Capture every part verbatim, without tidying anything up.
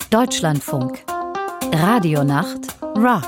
Deutschlandfunk. Radionacht Rock.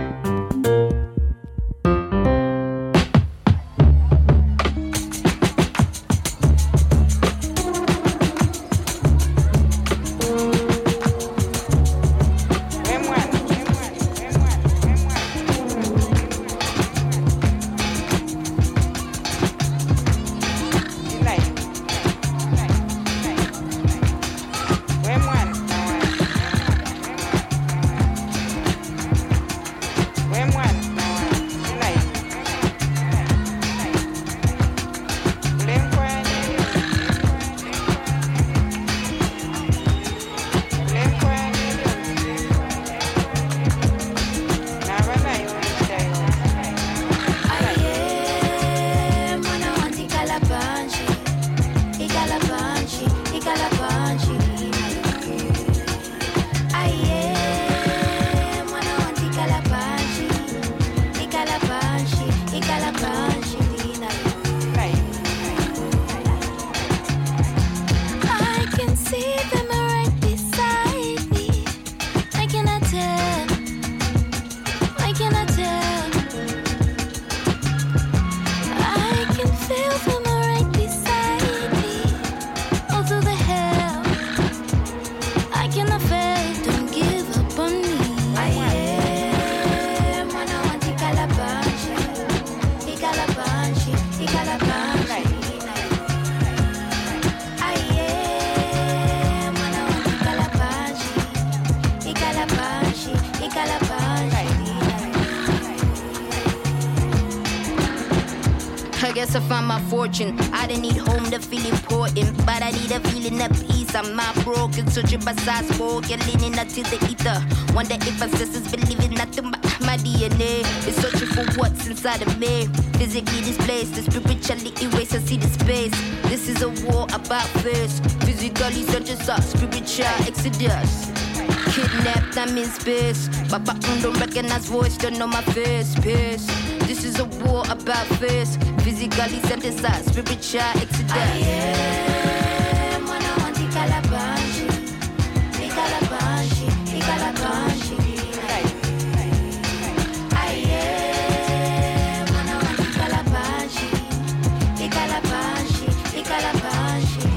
I found my fortune. I didn't need home to feel important, but I need a feeling of peace. I'm not broken, searching by size four, leaning out to the ether. Wonder if ancestors believe in nothing but my D N A. It's searching for what's inside of me. Physically displaced, spiritually erased. I see the space. This is a war about face. Physically searching for spiritual exodus. Kidnapped, I'm in space. Papa don't recognize voice, don't know my face. Pace. This is a war about face. Physically synthesized, spiritual exodus. I am when I want the calabanshi, the calabanshi, the calabanshi. I am when I want the calabanshi, the calabanshi, the calabanshi.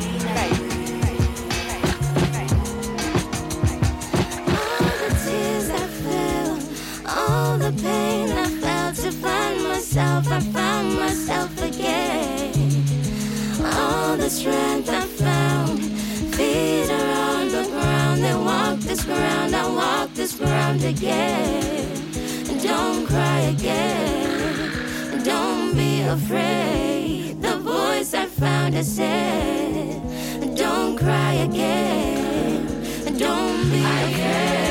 All the tears I felt, all the pain I felt to find myself, I found myself again. All the strength I found, feet are on the ground, they walk this ground, I walk this ground again. Don't cry again, don't be afraid. The voice I found has said, don't cry again, don't be afraid.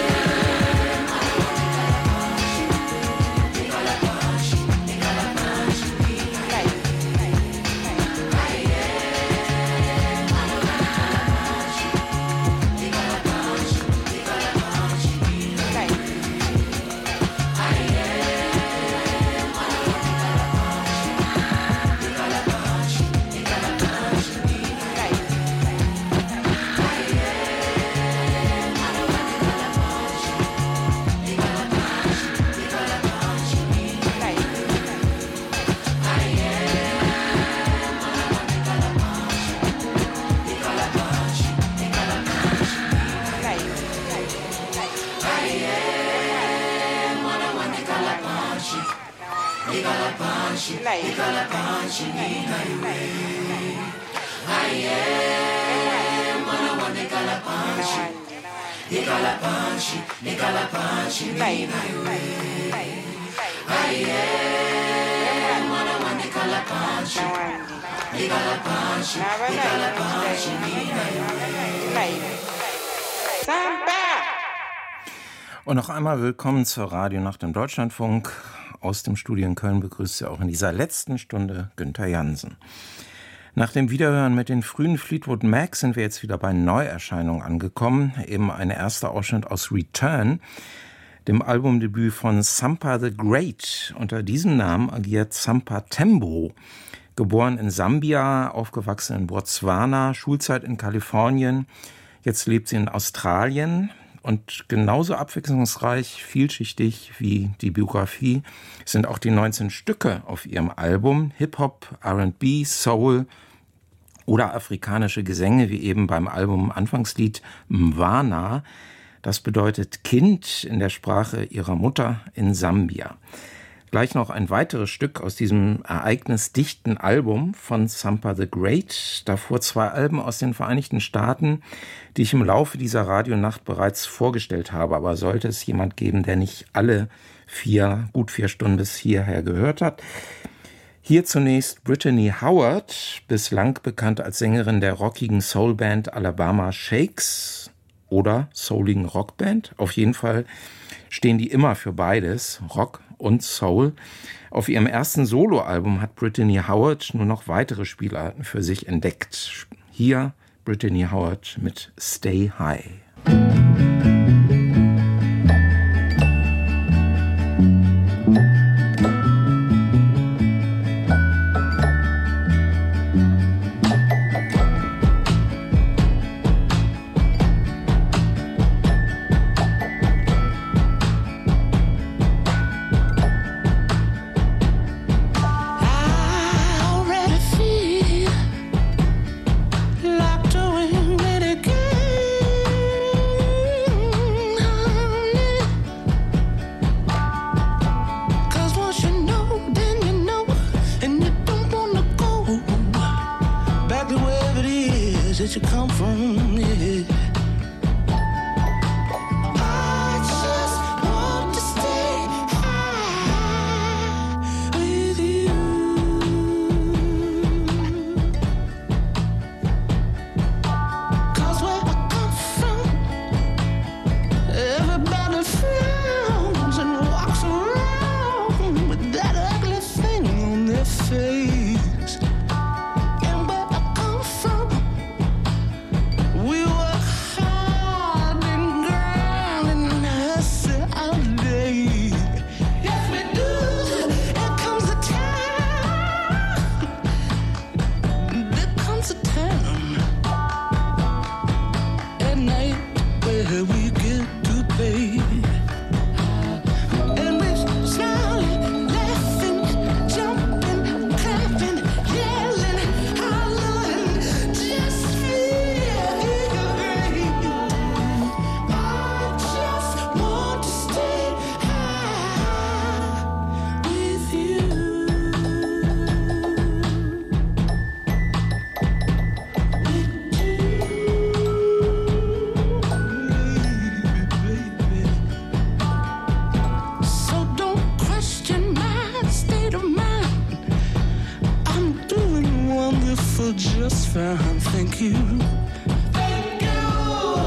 Und noch einmal willkommen zur Radionacht im Deutschlandfunk. Aus dem Studio in Köln begrüßt Sie auch in dieser letzten Stunde Günther Jansen. Nach dem Wiederhören mit den frühen Fleetwood Mac sind wir jetzt wieder bei Neuerscheinungen angekommen. Eben ein erster Ausschnitt aus Return, dem Albumdebüt von Sampa the Great. Unter diesem Namen agiert Sampa Tembo. Geboren in Sambia, aufgewachsen in Botswana, Schulzeit in Kalifornien. Jetzt lebt sie in Australien Und genauso abwechslungsreich, vielschichtig wie die Biografie sind auch die neunzehn Stücke auf ihrem Album. Hip-Hop, R and B, Soul oder afrikanische Gesänge, wie eben beim Album Anfangslied Mwana. Das bedeutet Kind in der Sprache ihrer Mutter in Sambia. Gleich noch ein weiteres Stück aus diesem ereignisdichten Album von Sampa the Great. Davor zwei Alben aus den Vereinigten Staaten, die ich im Laufe dieser Radionacht bereits vorgestellt habe. Aber sollte es jemand geben, der nicht alle vier, gut vier Stunden bis hierher gehört hat. Hier zunächst Brittany Howard, bislang bekannt als Sängerin der rockigen Soulband Alabama Shakes oder souligen Rockband. Auf jeden Fall stehen die immer für beides, Rock und Soul. Auf ihrem ersten Soloalbum hat Brittany Howard nur noch weitere Spielarten für sich entdeckt. Hier Brittany Howard mit Stay High. Just fine, thank you. Thank you.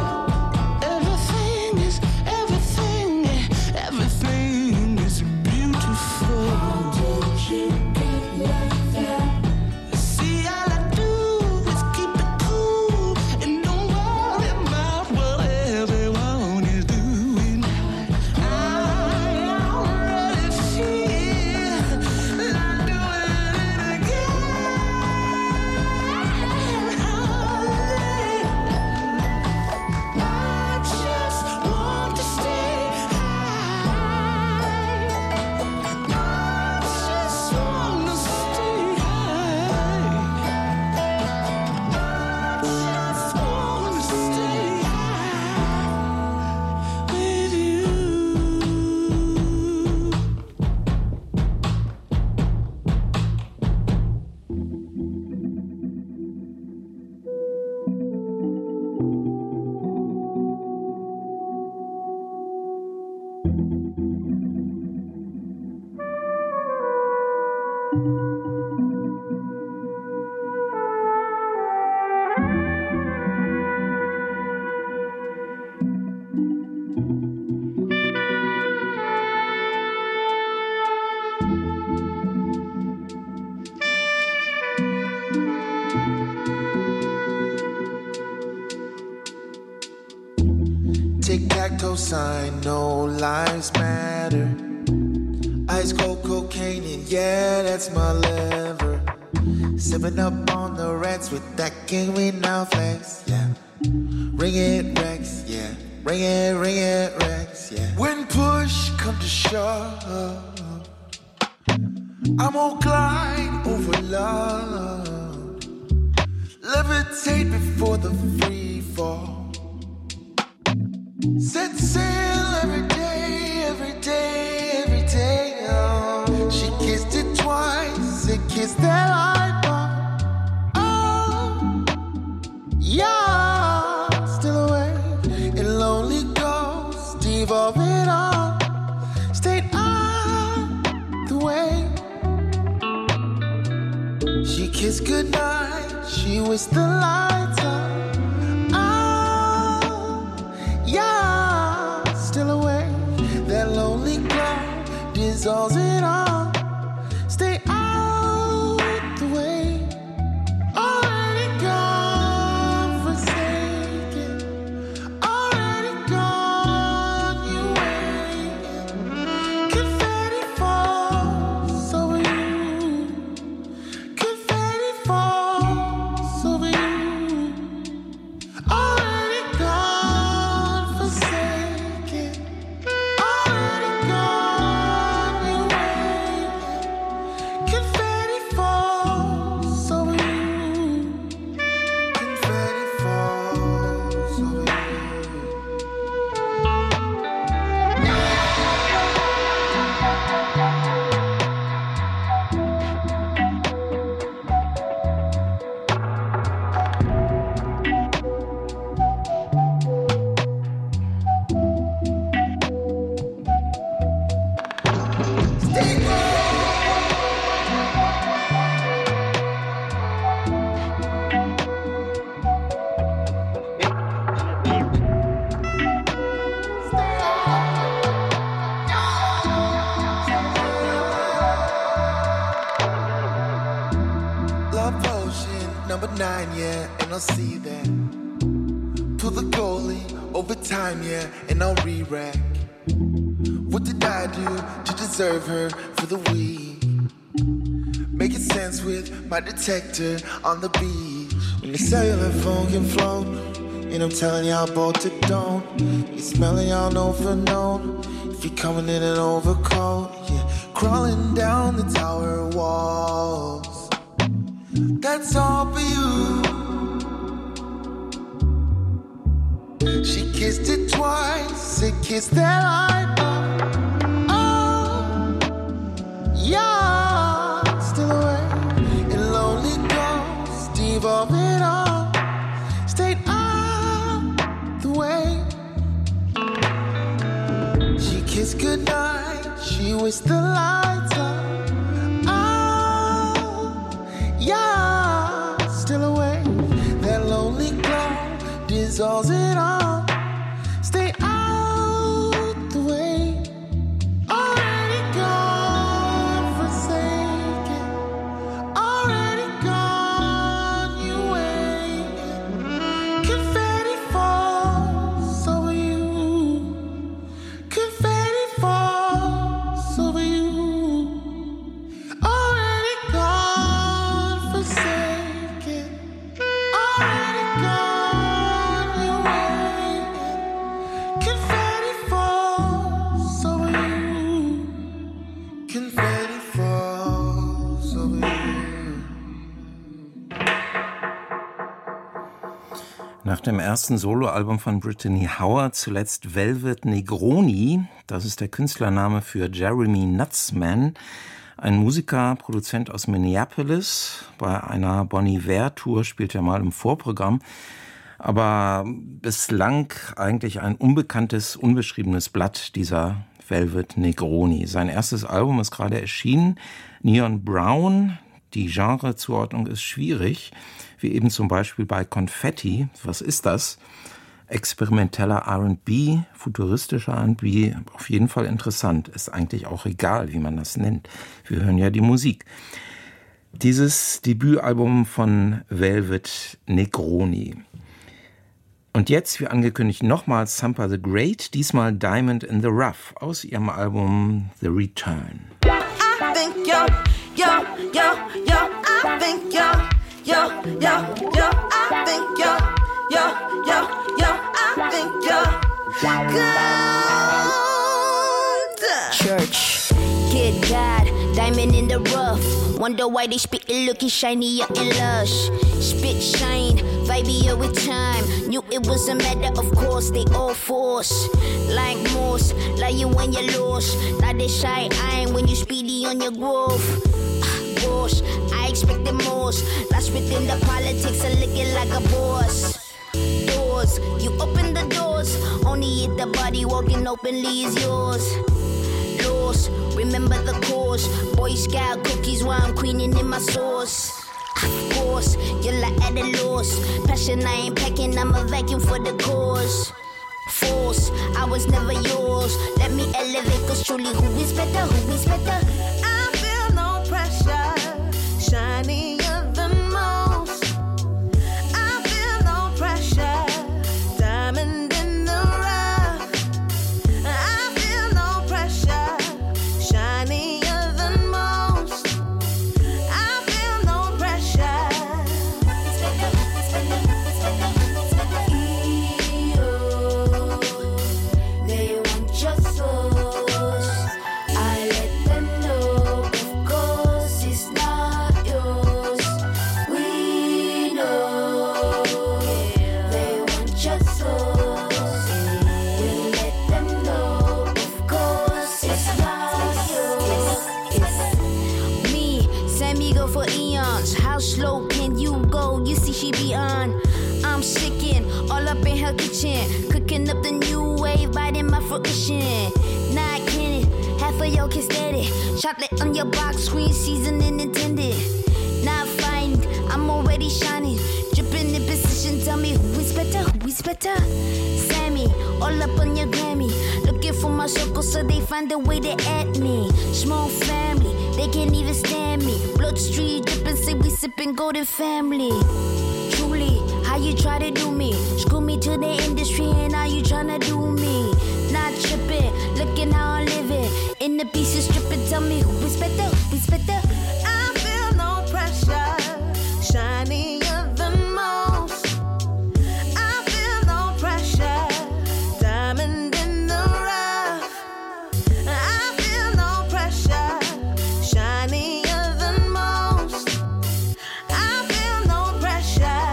Everything is, everything, everything is beautiful. How did you get like that? See, all I do is keep it cool and don't worry about what everyone is doing. I already feel like doing it again. Tic-tac-toe sign, no lives matter. Ice cold cocaine and yeah, that's my lever. Sipping up on the rats with that king we now flex, yeah. Ring it Rex, yeah. ring it, ring it, Rex, yeah. When push come to shove, I'm on glide over love, levitate before the free fall. Set sail every day, every day, every day. Oh, she kissed it twice, it kissed that light bulb. Oh, yeah, still away. In lonely ghosts, devolving on, stayed out the way. She kissed goodnight, she wished the lights up. Yeah, still away. That lonely glow dissolves it all. Stay out the way. Already gone, forsaken. Already gone, you waiting. Confetti falls over you. Confetti falls over you. Already gone, forsaken. Already gone, you waiting. Confetti falls over you. Confetti falls over you. Love potion number nine, yeah, and I'll see that. Pull the goalie overtime, yeah, and I'll re-rack. What did I do to deserve her for the week? Making sense with my detector on the beach. When the cellular phone can float, and I'm telling y'all both to don't. You're smelling y'all know for known. If you're coming in an overcoat, yeah, crawling down the tower walls. That's all for you. She kissed it twice, it kissed that light bulb. Oh, yeah, still away. In lonely ghosts, devolving on, stayed out the way. She kissed goodnight, she wished the lights up. Yeah, still away. That lonely glow dissolves it all. Stay out the way. Already gone, forsaken. Already gone, you waiting. Confetti falls over you. Confetti falls over you. Already gone, forsaken. Already gone, you waiting. Confetti falls over you. Confetti falls over you. Nach dem ersten Soloalbum von Brittany Howard zuletzt Velvet Negroni, das ist der Künstlername für Jeremy Nutzman, ein Musiker, Produzent aus Minneapolis. Bei einer Bon Iver-Tour spielt er mal im Vorprogramm, aber bislang eigentlich ein unbekanntes, unbeschriebenes Blatt, dieser Velvet Negroni. Sein erstes Album ist gerade erschienen, Neon Brown. Die Genrezuordnung ist schwierig, wie eben zum Beispiel bei Confetti. Was ist das? Experimenteller R and B, futuristischer R and B, auf jeden Fall interessant. Ist eigentlich auch egal, wie man das nennt. Wir hören ja die Musik. Dieses Debütalbum von Velvet Negroni. Und jetzt, wie angekündigt, nochmals Sampa the Great, diesmal Diamond in the Rough aus ihrem Album The Return. I think yo, yo, yo, yo, I think yo, yo, yo, yo, I think yo, yo, yo, yo, I think yo, Church, good God, diamond in the rough. Wonder why they spit it looking shinier and lush. Spit shine, vibier with time. Knew it was a matter of course, they all force. Like Morse, like you when you're lost. Now they shy eyeing when you speedy on your growth. Gosh, I expected most. Lost within the politics of looking like a boss. Doors, you open the doors. Only if the body walking openly is yours. Lost, remember the cause. Boy Scout cookies while I'm queening in my sauce. Of course, you're like at a loss. Passion I ain't packing, I'm a vacuum for the cause. Force, I was never yours. Let me elevate, cause truly who is better, who is better? I feel no pressure, shinier than most. I feel no pressure, diamond in the rough. I feel no pressure, shinier than most. I feel no pressure. They want your sauce. I let them know, of course it's not yours. We know they want your sauce. We let them know, of course it's not yours. Me, Sammy go for eons. How slow can you go? You see she be on. I'm sickin', all up in her kitchen. Cooking up the new wave, biting my fruition. Not kidding, half of y'all can stand it. Chocolate on your box screen, seasoning intended. Not fine, I'm already shining. Dripping in position, tell me who is better, who is better? Sammy, all up on your Grammy. Looking for my circle so they find a way to add me. Small family, they can't even stand me. Blood street dripping, say we sipping golden family. Truly, how you try to do me? Screw me to the industry and now you tryna do me. Not tripping, looking how I'm living. In the pieces stripping, tell me who is better, who is better? I feel no pressure, shinier than most. I feel no pressure, diamond in the rough. I feel no pressure, shinier than most. I feel no pressure.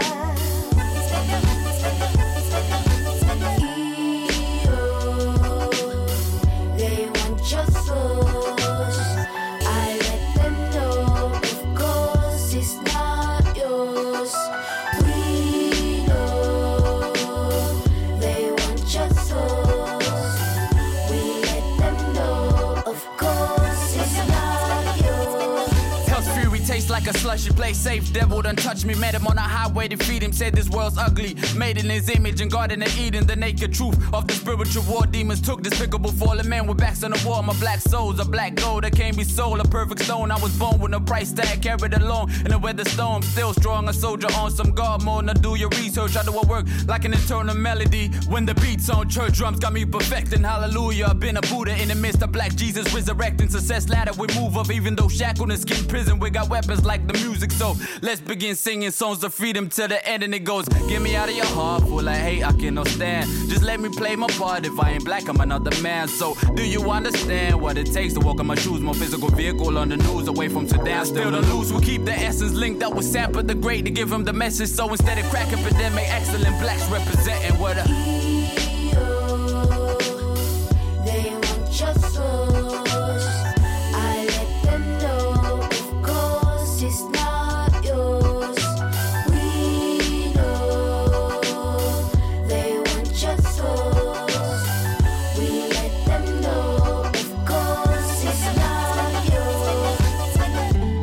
They want your sauce. I let them know, of course it's not yours. We know they want your sauce. We let them know, of course it's not yours. Hell's fury tastes like a slushy. Play safe, devil done touch me. Met him on a highway to feed him. Said this world's ugly. Made in his image and Garden of Eden. The naked truth of the spiritual war. Demons took despicable fallen men with backs on the wall. My black soul's a black gold that can't be sold. A perfect stone. I was born with no price tag. Carried along in a weather storm. Still strong, a soldier on some guard mode. Now do your research. I do a work like an eternal melody. When the beats on church drums got me perfecting. Hallelujah. I've been a Buddha in the midst of black Jesus resurrecting. Success ladder we move up. Even though shackled and skin prison. We got weapons like the music. So let's begin singing songs of freedom till the end. And it goes, get me out of your heart full of hate I cannot stand. Just let me play my part. If I ain't black, I'm another man. So do you understand what it takes to walk in my shoes? More physical vehicle on the news, away from Sudan. Still the loose, we keep the essence linked up with Sampa the Great to give him the message. So instead of crack epidemic, excellent blacks representing what a They want your sauce. I let them know, of course it's not yours. We know they want your sauce. We let them know, of course it's not yours. It's not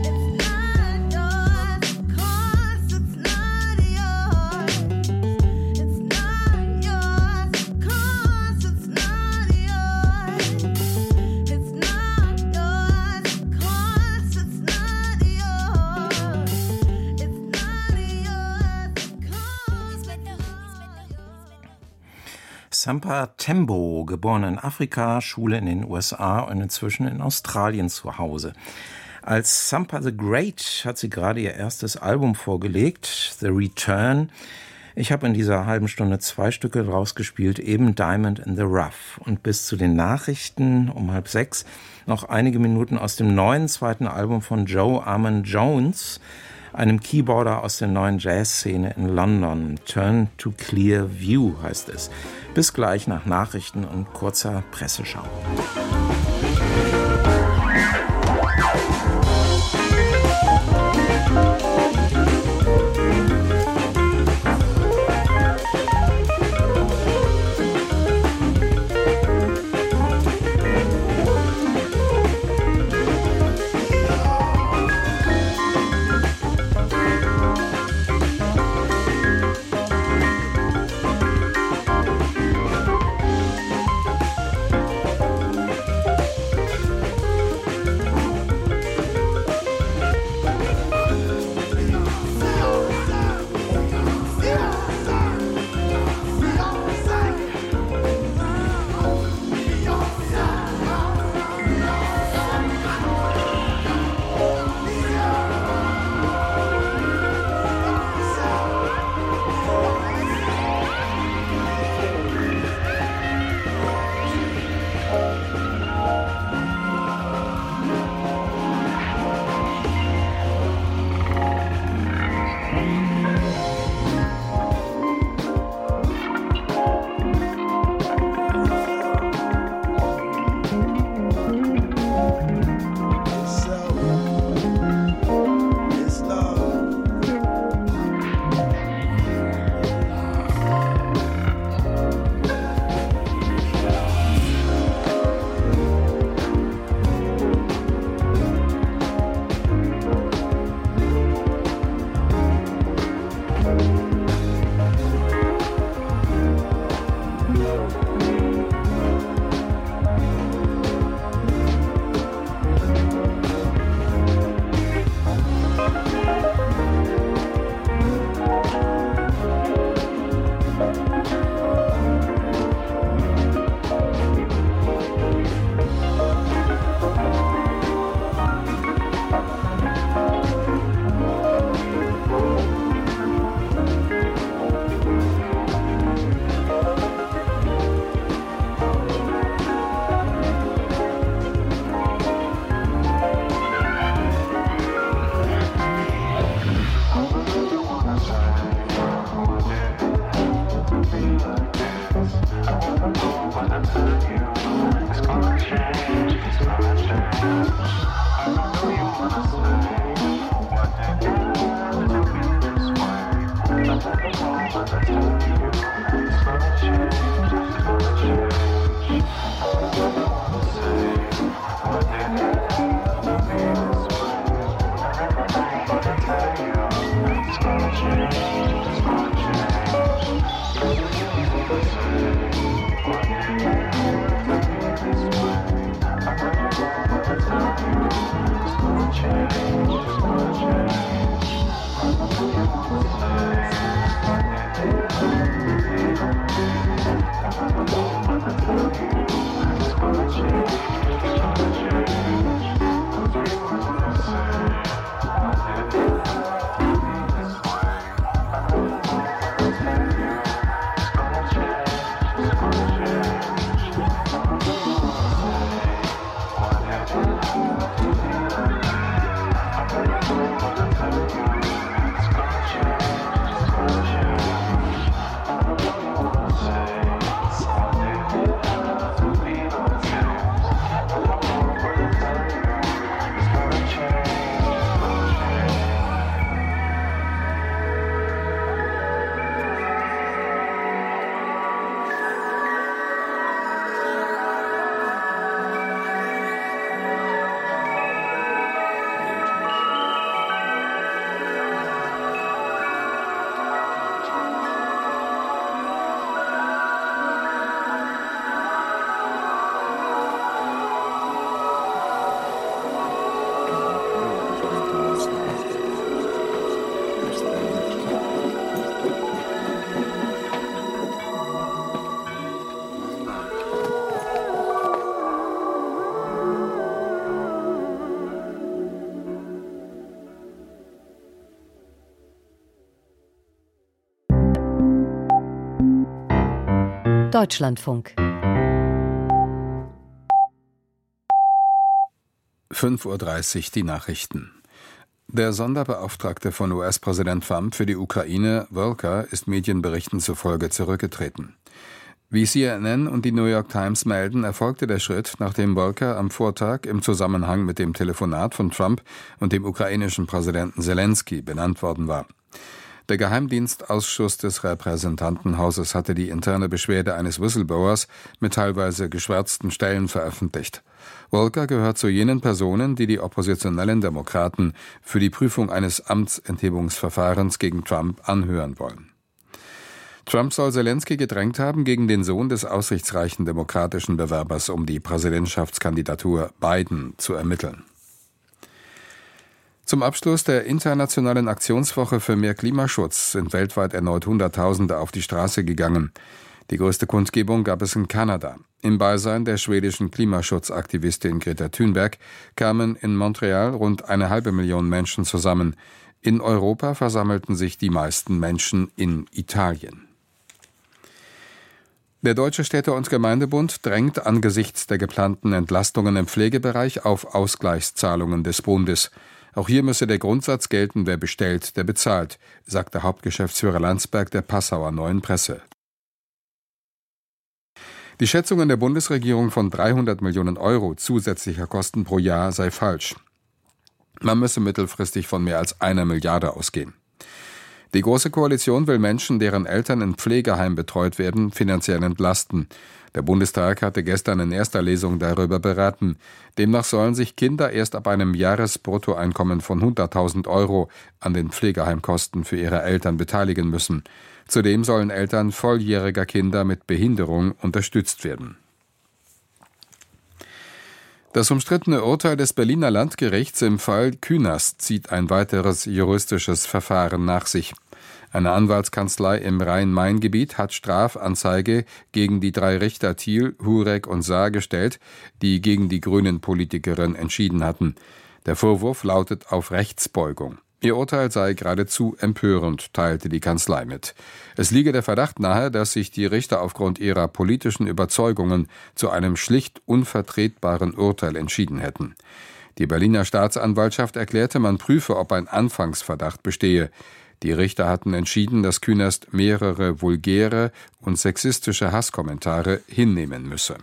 yours, of course it's not yours. It's not yours, of course it's not yours. It's not yours, of course it's not yours. It's not yours, of course. Sampa Tembo, geboren in Afrika, Schule in den U S A und inzwischen in Australien zu Hause. Als Sampa the Great hat sie gerade ihr erstes Album vorgelegt, The Return. Ich habe in dieser halben Stunde zwei Stücke rausgespielt, eben Diamond in the Rough. Und bis zu den Nachrichten um halb sechs noch einige Minuten aus dem neuen zweiten Album von Joe Armon-Jones, einem Keyboarder aus der neuen Jazzszene in London. Turn to Clear View heißt es. Bis gleich nach Nachrichten und kurzer Presseschau. Deutschlandfunk. fünf Uhr dreißig die Nachrichten. Der Sonderbeauftragte von U S-Präsident Trump für die Ukraine, Volker, ist Medienberichten zufolge zurückgetreten. Wie C N N und die New York Times melden, erfolgte der Schritt, nachdem Volker am Vortag im Zusammenhang mit dem Telefonat von Trump und dem ukrainischen Präsidenten Zelensky benannt worden war. Der Geheimdienstausschuss des Repräsentantenhauses hatte die interne Beschwerde eines Whistleblowers mit teilweise geschwärzten Stellen veröffentlicht. Volker gehört zu jenen Personen, die die oppositionellen Demokraten für die Prüfung eines Amtsenthebungsverfahrens gegen Trump anhören wollen. Trump soll Zelensky gedrängt haben, gegen den Sohn des aussichtsreichen demokratischen Bewerbers um die Präsidentschaftskandidatur Biden zu ermitteln. Zum Abschluss der internationalen Aktionswoche für mehr Klimaschutz sind weltweit erneut Hunderttausende auf die Straße gegangen. Die größte Kundgebung gab es in Kanada. Im Beisein der schwedischen Klimaschutzaktivistin Greta Thunberg kamen in Montreal rund eine halbe Million Menschen zusammen. In Europa versammelten sich die meisten Menschen in Italien. Der Deutsche Städte- und Gemeindebund drängt angesichts der geplanten Entlastungen im Pflegebereich auf Ausgleichszahlungen des Bundes. Auch hier müsse der Grundsatz gelten, wer bestellt, der bezahlt, sagte Hauptgeschäftsführer Landsberg der Passauer Neuen Presse. Die Schätzungen der Bundesregierung von dreihundert Millionen Euro zusätzlicher Kosten pro Jahr sei falsch. Man müsse mittelfristig von mehr als einer Milliarde ausgehen. Die Große Koalition will Menschen, deren Eltern in Pflegeheim betreut werden, finanziell entlasten. Der Bundestag hatte gestern in erster Lesung darüber beraten. Demnach sollen sich Kinder erst ab einem Jahresbruttoeinkommen von hunderttausend Euro an den Pflegeheimkosten für ihre Eltern beteiligen müssen. Zudem sollen Eltern volljähriger Kinder mit Behinderung unterstützt werden. Das umstrittene Urteil des Berliner Landgerichts im Fall Künast zieht ein weiteres juristisches Verfahren nach sich. Eine Anwaltskanzlei im Rhein-Main-Gebiet hat Strafanzeige gegen die drei Richter Thiel, Hurek und Saar gestellt, die gegen die Grünen-Politikerin entschieden hatten. Der Vorwurf lautet auf Rechtsbeugung. Ihr Urteil sei geradezu empörend, teilte die Kanzlei mit. Es liege der Verdacht nahe, dass sich die Richter aufgrund ihrer politischen Überzeugungen zu einem schlicht unvertretbaren Urteil entschieden hätten. Die Berliner Staatsanwaltschaft erklärte, man prüfe, ob ein Anfangsverdacht bestehe. Die Richter hatten entschieden, dass Künast mehrere vulgäre und sexistische Hasskommentare hinnehmen müsse.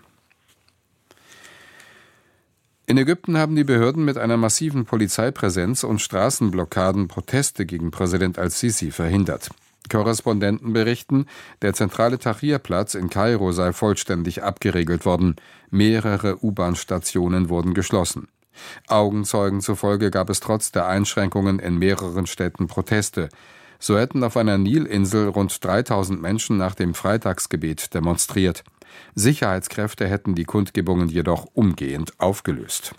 In Ägypten haben die Behörden mit einer massiven Polizeipräsenz und Straßenblockaden Proteste gegen Präsident al-Sisi verhindert. Korrespondenten berichten, der zentrale Tahrir-Platz in Kairo sei vollständig abgeriegelt worden. Mehrere U-Bahn-Stationen wurden geschlossen. Augenzeugen zufolge gab es trotz der Einschränkungen in mehreren Städten Proteste. So hätten auf einer Nilinsel rund dreitausend Menschen nach dem Freitagsgebet demonstriert. Sicherheitskräfte hätten die Kundgebungen jedoch umgehend aufgelöst.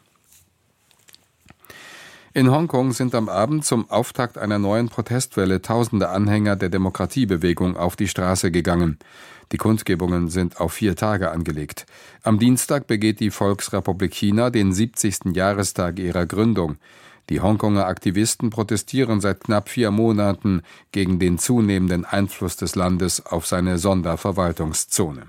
In Hongkong sind am Abend zum Auftakt einer neuen Protestwelle tausende Anhänger der Demokratiebewegung auf die Straße gegangen. Die Kundgebungen sind auf vier Tage angelegt. Am Dienstag begeht die Volksrepublik China den siebzigsten Jahrestag ihrer Gründung. Die Hongkonger Aktivisten protestieren seit knapp vier Monaten gegen den zunehmenden Einfluss des Landes auf seine Sonderverwaltungszone.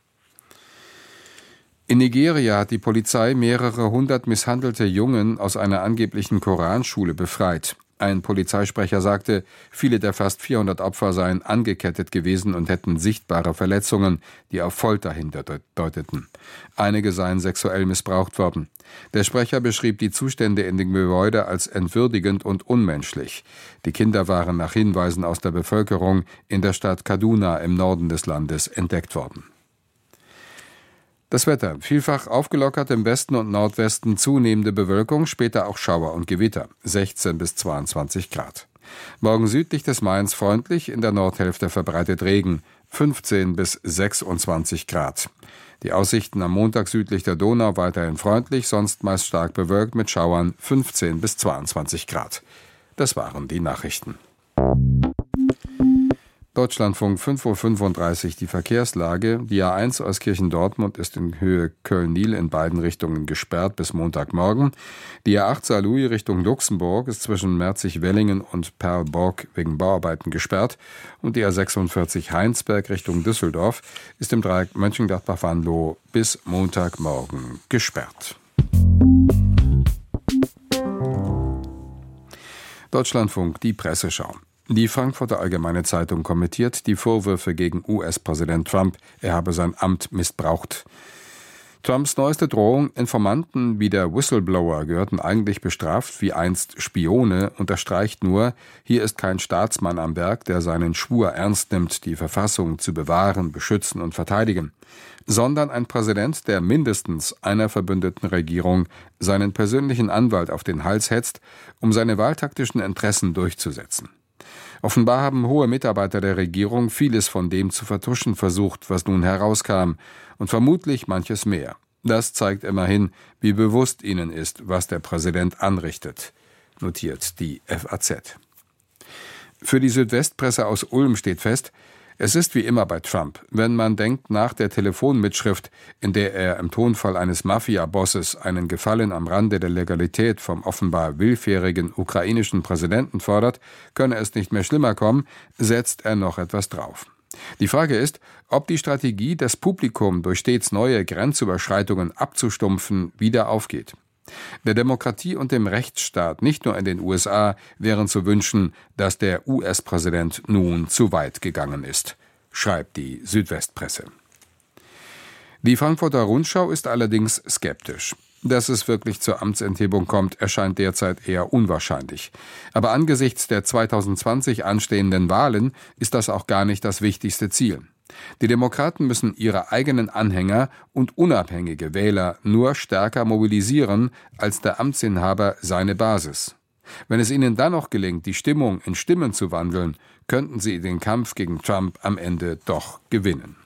In Nigeria hat die Polizei mehrere hundert misshandelte Jungen aus einer angeblichen Koranschule befreit. Ein Polizeisprecher sagte, viele der fast vierhundert Opfer seien angekettet gewesen und hätten sichtbare Verletzungen, die auf Folter hindeuteten. Einige seien sexuell missbraucht worden. Der Sprecher beschrieb die Zustände in dem Gebäude als entwürdigend und unmenschlich. Die Kinder waren nach Hinweisen aus der Bevölkerung in der Stadt Kaduna im Norden des Landes entdeckt worden. Das Wetter. Vielfach aufgelockert im Westen und Nordwesten, zunehmende Bewölkung, später auch Schauer und Gewitter. sechzehn bis zweiundzwanzig Grad. Morgen südlich des Mains freundlich, in der Nordhälfte verbreitet Regen. fünfzehn bis sechsundzwanzig Grad. Die Aussichten am Montag südlich der Donau weiterhin freundlich, sonst meist stark bewölkt mit Schauern. fünfzehn bis zweiundzwanzig Grad. Das waren die Nachrichten. Deutschlandfunk fünf Uhr fünfunddreißig, die Verkehrslage. Die A eins Euskirchen-Dortmund ist in Höhe Köln-Niel in beiden Richtungen gesperrt bis Montagmorgen. Die A acht Saarlouis Richtung Luxemburg ist zwischen Merzig-Wellingen und Perlborg wegen Bauarbeiten gesperrt. Und die A sechsundvierzig Heinsberg Richtung Düsseldorf ist im Dreieck Mönchengladbach-Wanlo bis Montagmorgen gesperrt. Deutschlandfunk, die Presseschau. Die Frankfurter Allgemeine Zeitung kommentiert die Vorwürfe gegen U S-Präsident Trump, er habe sein Amt missbraucht. Trumps neueste Drohung, Informanten wie der Whistleblower gehörten eigentlich bestraft wie einst Spione, unterstreicht nur, hier ist kein Staatsmann am Werk, der seinen Schwur ernst nimmt, die Verfassung zu bewahren, beschützen und verteidigen, sondern ein Präsident, der mindestens einer verbündeten Regierung seinen persönlichen Anwalt auf den Hals hetzt, um seine wahltaktischen Interessen durchzusetzen. Offenbar haben hohe Mitarbeiter der Regierung vieles von dem zu vertuschen versucht, was nun herauskam, und vermutlich manches mehr. Das zeigt immerhin, wie bewusst ihnen ist, was der Präsident anrichtet, notiert die F A Z. Für die Südwestpresse aus Ulm steht fest, es ist wie immer bei Trump, wenn man denkt, nach der Telefonmitschrift, in der er im Tonfall eines Mafia-Bosses einen Gefallen am Rande der Legalität vom offenbar willfährigen ukrainischen Präsidenten fordert, könne es nicht mehr schlimmer kommen, setzt er noch etwas drauf. Die Frage ist, ob die Strategie, das Publikum durch stets neue Grenzüberschreitungen abzustumpfen, wieder aufgeht. Der Demokratie und dem Rechtsstaat, nicht nur in den U S A, wären zu wünschen, dass der U S-Präsident nun zu weit gegangen ist, schreibt die Südwestpresse. Die Frankfurter Rundschau ist allerdings skeptisch. Dass es wirklich zur Amtsenthebung kommt, erscheint derzeit eher unwahrscheinlich. Aber angesichts der zweitausendzwanzig anstehenden Wahlen ist das auch gar nicht das wichtigste Ziel. Die Demokraten müssen ihre eigenen Anhänger und unabhängige Wähler nur stärker mobilisieren als der Amtsinhaber seine Basis. Wenn es ihnen dann noch gelingt, die Stimmung in Stimmen zu wandeln, könnten sie den Kampf gegen Trump am Ende doch gewinnen.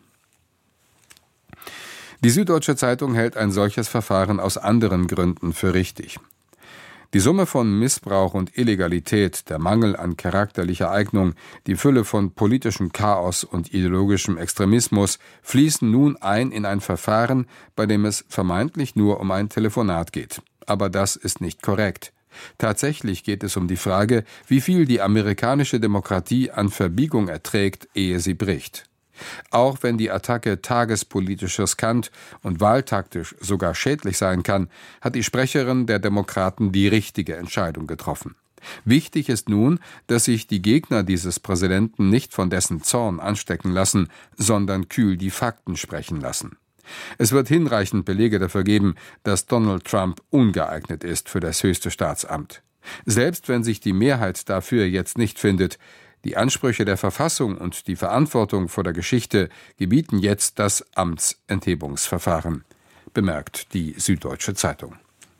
Die Süddeutsche Zeitung hält ein solches Verfahren aus anderen Gründen für richtig. Die Summe von Missbrauch und Illegalität, der Mangel an charakterlicher Eignung, die Fülle von politischem Chaos und ideologischem Extremismus fließen nun ein in ein Verfahren, bei dem es vermeintlich nur um ein Telefonat geht. Aber das ist nicht korrekt. Tatsächlich geht es um die Frage, wie viel die amerikanische Demokratie an Verbiegung erträgt, ehe sie bricht. Auch wenn die Attacke tagespolitisch riskant und wahltaktisch sogar schädlich sein kann, hat die Sprecherin der Demokraten die richtige Entscheidung getroffen. Wichtig ist nun, dass sich die Gegner dieses Präsidenten nicht von dessen Zorn anstecken lassen, sondern kühl die Fakten sprechen lassen. Es wird hinreichend Belege dafür geben, dass Donald Trump ungeeignet ist für das höchste Staatsamt. Selbst wenn sich die Mehrheit dafür jetzt nicht findet, die Ansprüche der Verfassung und die Verantwortung vor der Geschichte gebieten jetzt das Amtsenthebungsverfahren, bemerkt die Süddeutsche Zeitung.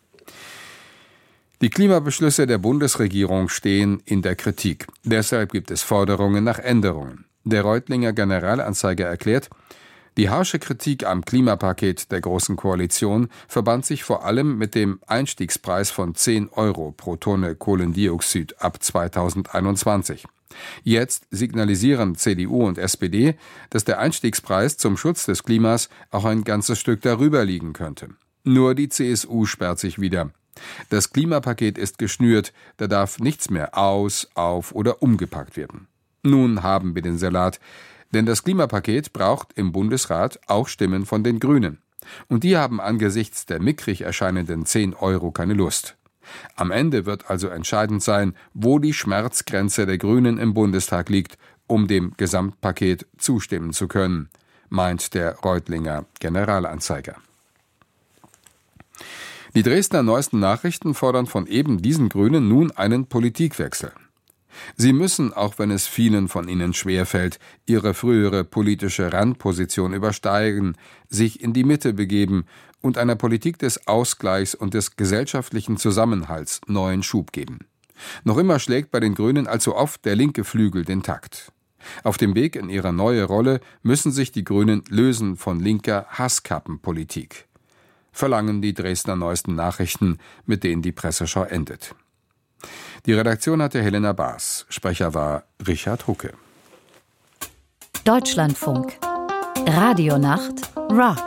Die Klimabeschlüsse der Bundesregierung stehen in der Kritik. Deshalb gibt es Forderungen nach Änderungen. Der Reutlinger Generalanzeiger erklärt, die harsche Kritik am Klimapaket der Großen Koalition verband sich vor allem mit dem Einstiegspreis von zehn Euro pro Tonne Kohlendioxid ab zweitausendeinundzwanzig. Jetzt signalisieren C D U und S P D, dass der Einstiegspreis zum Schutz des Klimas auch ein ganzes Stück darüber liegen könnte. Nur die C S U sperrt sich wieder. Das Klimapaket ist geschnürt, da darf nichts mehr aus, auf oder umgepackt werden. Nun haben wir den Salat, denn das Klimapaket braucht im Bundesrat auch Stimmen von den Grünen. Und die haben angesichts der mickrig erscheinenden zehn Euro keine Lust. Am Ende wird also entscheidend sein, wo die Schmerzgrenze der Grünen im Bundestag liegt, um dem Gesamtpaket zustimmen zu können, meint der Reutlinger Generalanzeiger. Die Dresdner Neuesten Nachrichten fordern von eben diesen Grünen nun einen Politikwechsel. Sie müssen, auch wenn es vielen von ihnen schwerfällt, ihre frühere politische Randposition übersteigen, sich in die Mitte begeben und einer Politik des Ausgleichs und des gesellschaftlichen Zusammenhalts neuen Schub geben. Noch immer schlägt bei den Grünen allzu oft der linke Flügel den Takt. Auf dem Weg in ihre neue Rolle müssen sich die Grünen lösen von linker Hasskappenpolitik, verlangen die Dresdner Neuesten Nachrichten, mit denen die Presseschau endet. Die Redaktion hatte Helena Baas, Sprecher war Richard Hucke. Deutschlandfunk. Radionacht Rock.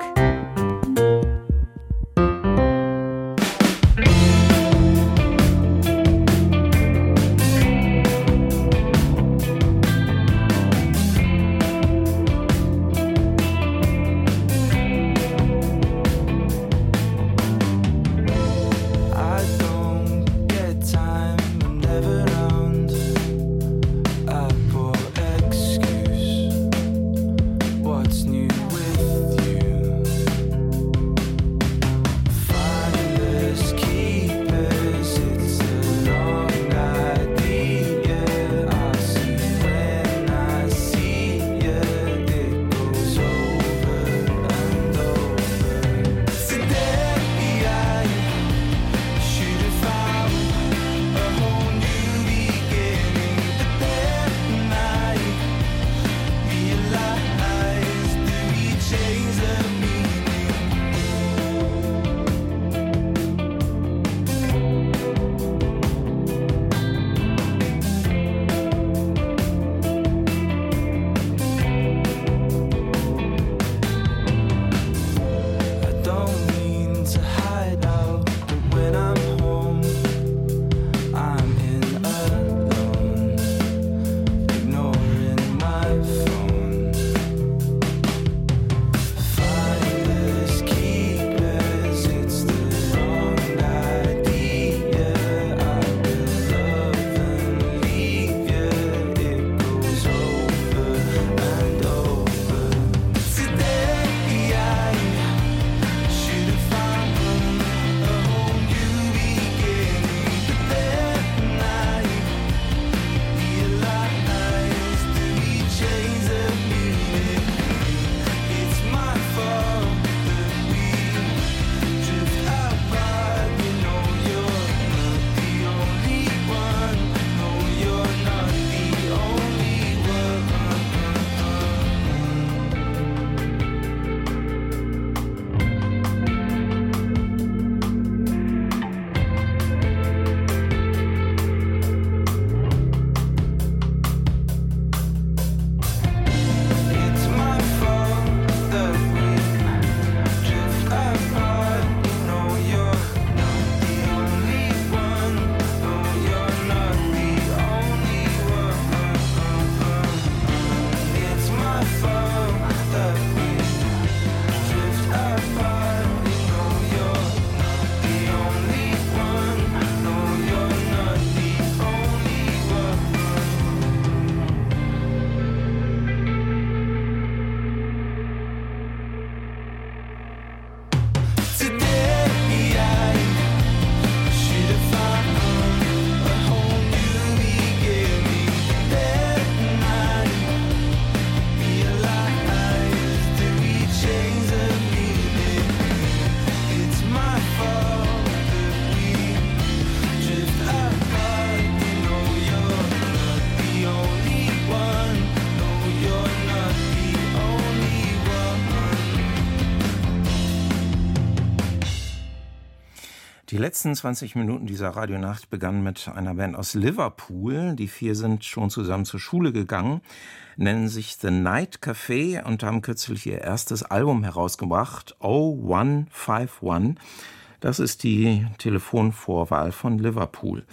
Die letzten zwanzig Minuten dieser Radionacht begannen mit einer Band aus Liverpool. Die vier sind schon zusammen zur Schule gegangen, nennen sich The Night Café und haben kürzlich ihr erstes Album herausgebracht, oh one five one. Das ist die Telefonvorwahl von Liverpool.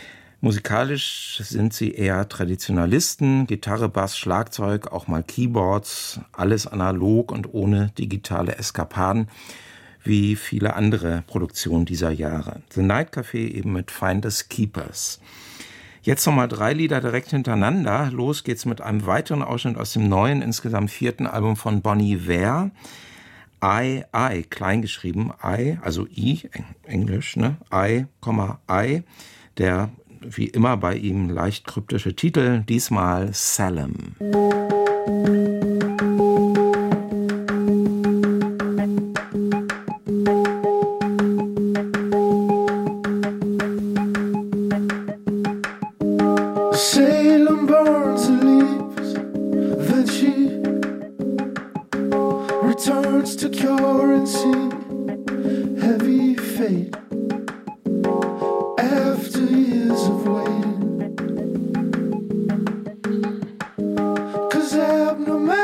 Musikalisch sind sie eher Traditionalisten, Gitarre, Bass, Schlagzeug, auch mal Keyboards, alles analog und ohne digitale Eskapaden, wie viele andere Produktionen dieser Jahre. The Night Café eben mit Finders Keepers. Jetzt nochmal drei Lieder direkt hintereinander. Los geht's mit einem weiteren Ausschnitt aus dem neuen, insgesamt vierten Album von Bon Iver. I, I, klein geschrieben, I, also I, Englisch, ne? I, I, der wie immer bei ihm leicht kryptische Titel, diesmal Salem. Salem burns and leaves, then she returns to cure and see heavy fate after years of waiting. 'Cause abnormality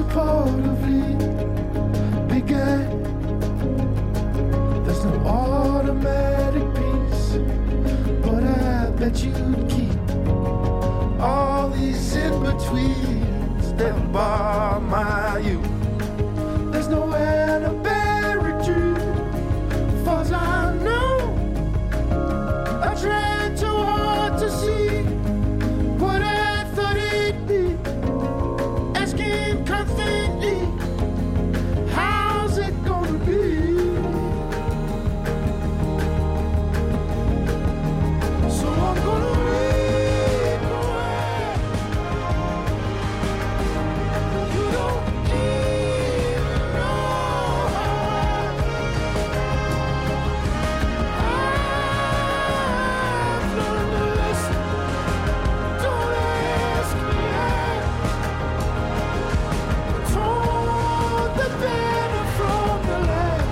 supportively began. There's no automatic peace, but I bet you'd keep all these in-betweens that bar my youth. There's nowhere to bury truth, far as I know. I tried too hard to see what I thought it'd be, asking constantly, how's it gonna be? So I'm gonna read my way. You don't even know how I've learned to listen. Don't ask me how. Torn the banner from the land.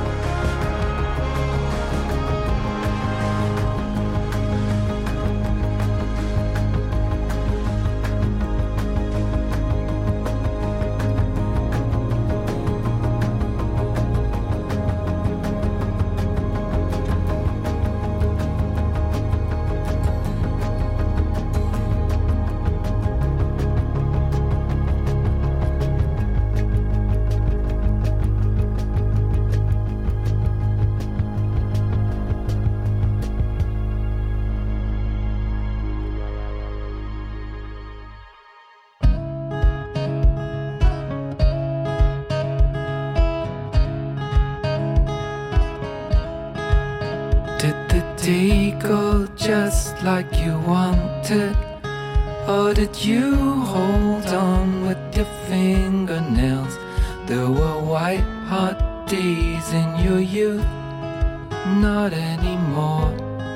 Did the day go just like you wanted? Or did you hold on with your fingernails? There were white hot days in your youth, not anymore.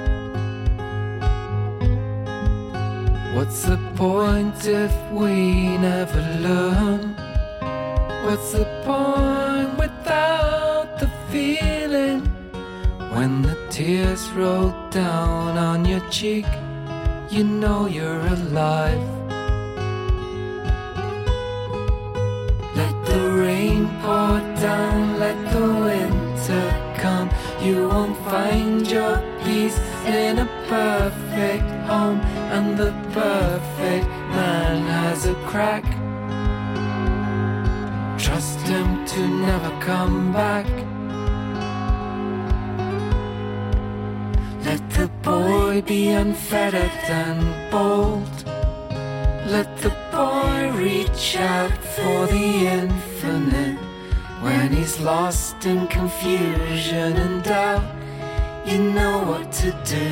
What's the point if we never learn? What's the point without the feeling? When the tears roll down on your cheek, you know you're alive. Let the rain pour down, let the winter come. You won't find your peace in a perfect home, and the perfect man has a crack. Trust him to never come back. Let the boy be unfettered and bold. Let the boy reach out for the infinite. When he's lost in confusion and doubt, you know what to do.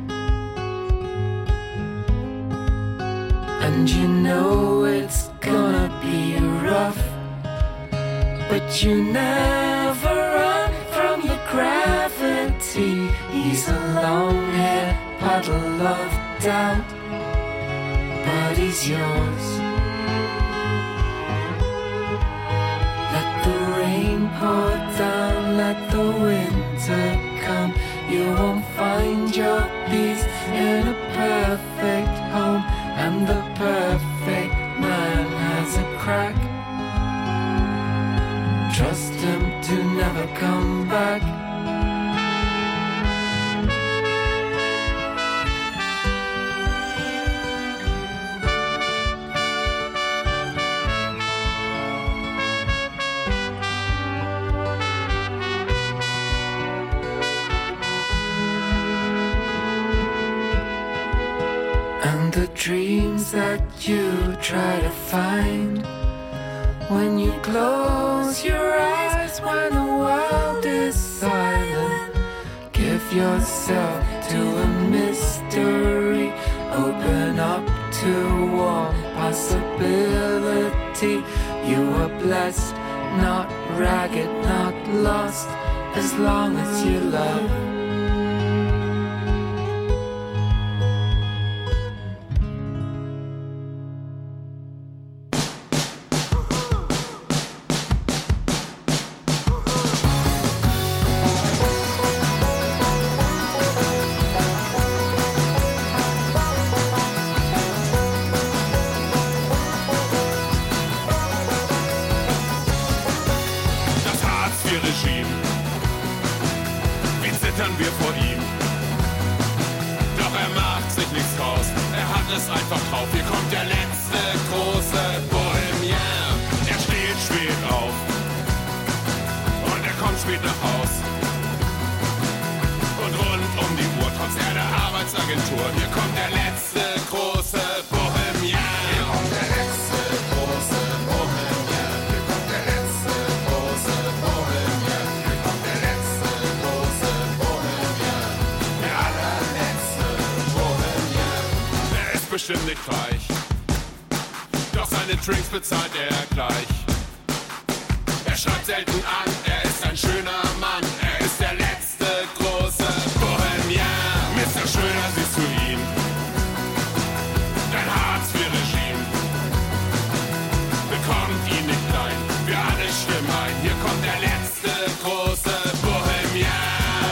And you know it's gonna be rough, but you never run from the gravity. He's a long-haired puddle of doubt, but he's yours. Let the rain pour down, let the winter come. You won't find your peace in a perfect home, and the perfect man has a crack. Trust him to never come back. And the dreams that you try to find when you close your eyes, when the world is silent, give yourself to a mystery. Open up to warm possibility. You are blessed, not ragged, not lost, as long as you love. Regime. Wie zittern wir vor ihm? Doch er macht sich nichts draus, er hat es einfach drauf. Hier kommt der letzte große Bohemian. Er steht spät auf und er kommt spät nach Haus. Und rund um die Uhr, trotz er der Arbeitsagentur, hier kommt der letzte große Bohemian. Hier kommt der letzte große Bohemian. Hier kommt der letzte große Bohemian. Hier kommt der letzte große Bohemian. Der allerletzte Bohemian. Er ist bestimmt nicht reich, doch seine Drinks bezahlt er gleich. Er schreibt selten an, er ist ein schöner Mann. Er ist der letzte große Bohemian. Mister Schröder, siehst du ihn? Dein Hartz vier Regime bekommt ihn nicht klein. Wir alle stimmen ein. Hier kommt der letzte große Bohemian.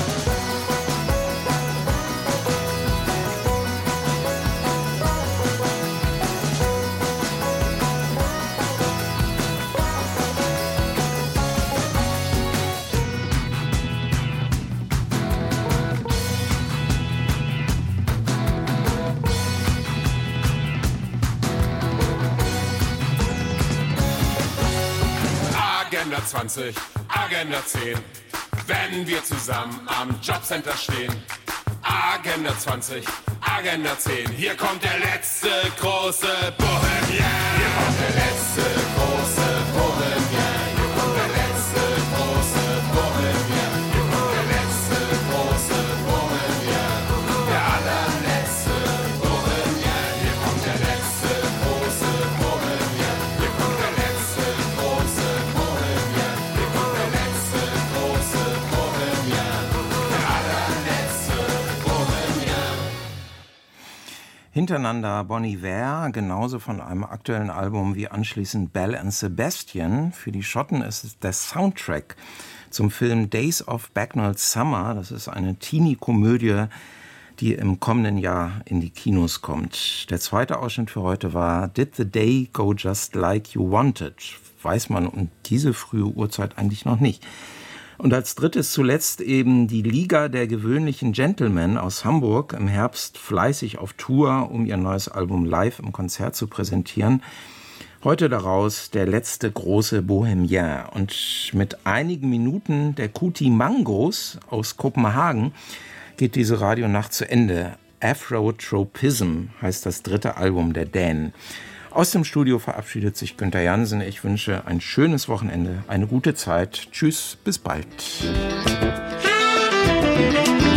Agenda zwanzig, Agenda zehn, wenn wir zusammen am Jobcenter stehen. Agenda zwanzig, Agenda zehn, hier kommt der letzte große Bohemian. Hier kommt der letzte große Bohemian. Hier kommt der letzte große Bohemian. Hier kommt der letzte große Bohemian. Der allerletzte Bohemian. Hier kommt der letzte große Bohemian. Hier kommt der letzte große Bohemian. Hier kommt der letzte große Bohemian. Der allerletzte Bohemian. Hintereinander Bon Iver, genauso von einem aktuellen Album wie anschließend Belle and Sebastian. Für die Schotten ist es der Soundtrack zum Film Days of Bagnall's Summer. Das ist eine Teenie-Komödie, die im kommenden Jahr in die Kinos kommt. Der zweite Ausschnitt für heute war Did the Day Go Just Like You Wanted? Weiß man um diese frühe Uhrzeit eigentlich noch nicht. Und als drittes zuletzt eben die Liga der gewöhnlichen Gentlemen aus Hamburg, im Herbst fleißig auf Tour, um ihr neues Album live im Konzert zu präsentieren. Heute daraus der letzte große Bohemian. Und mit einigen Minuten der Kuti-Mangos aus Kopenhagen geht diese Radionacht zu Ende. Afrotropism heißt das dritte Album der Dänen. Aus dem Studio verabschiedet sich Günther Jansen. Ich wünsche ein schönes Wochenende, eine gute Zeit. Tschüss, bis bald.